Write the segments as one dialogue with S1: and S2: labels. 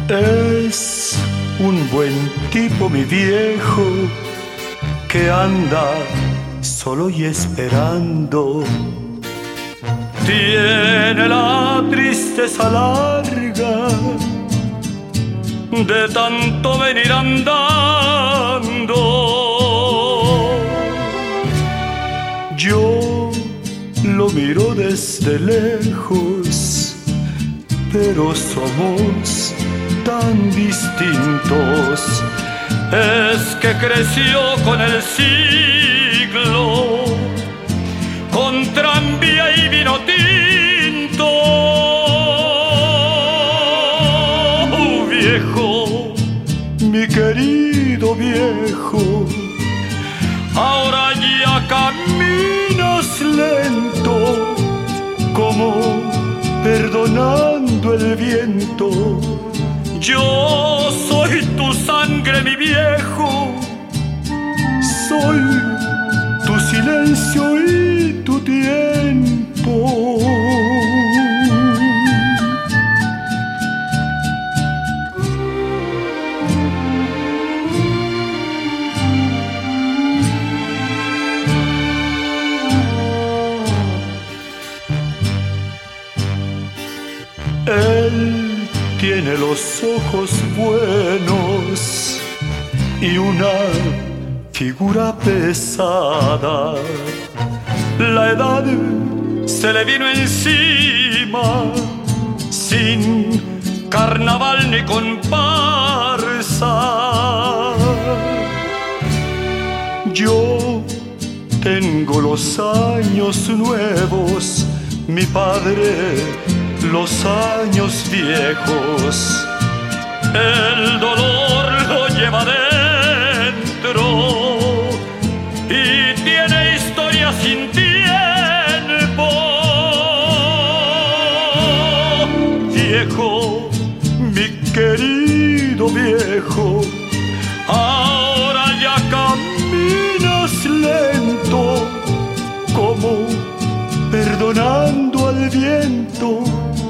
S1: Es un buen tipo mi viejo que anda solo y esperando. Tiene la tristeza larga de tanto venir andando. Yo lo miro desde lejos, pero somos tan distintos. Es que creció con el siglo, con tranvía y vino tinto. Viejo, mi querido viejo, ahora ya caminas lento, como perdonando el viento. Yo soy tu sangre, mi viejo, soy tu silencio y tu tiempo. Él tiene los ojos buenos y una figura pesada. La edad se le vino encima, sin carnaval ni comparsa. Yo tengo los años nuevos, mi padre los años viejos. El dolor lo lleva dentro y tiene historia sin tiempo. Viejo, mi querido viejo, ahora ya caminas lento, como perdonando al viento.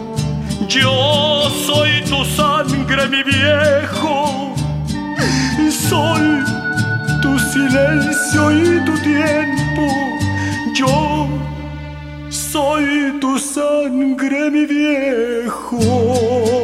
S1: Yo soy tu sangre, mi viejo, soy tu silencio y tu tiempo. Yo soy tu sangre, mi viejo.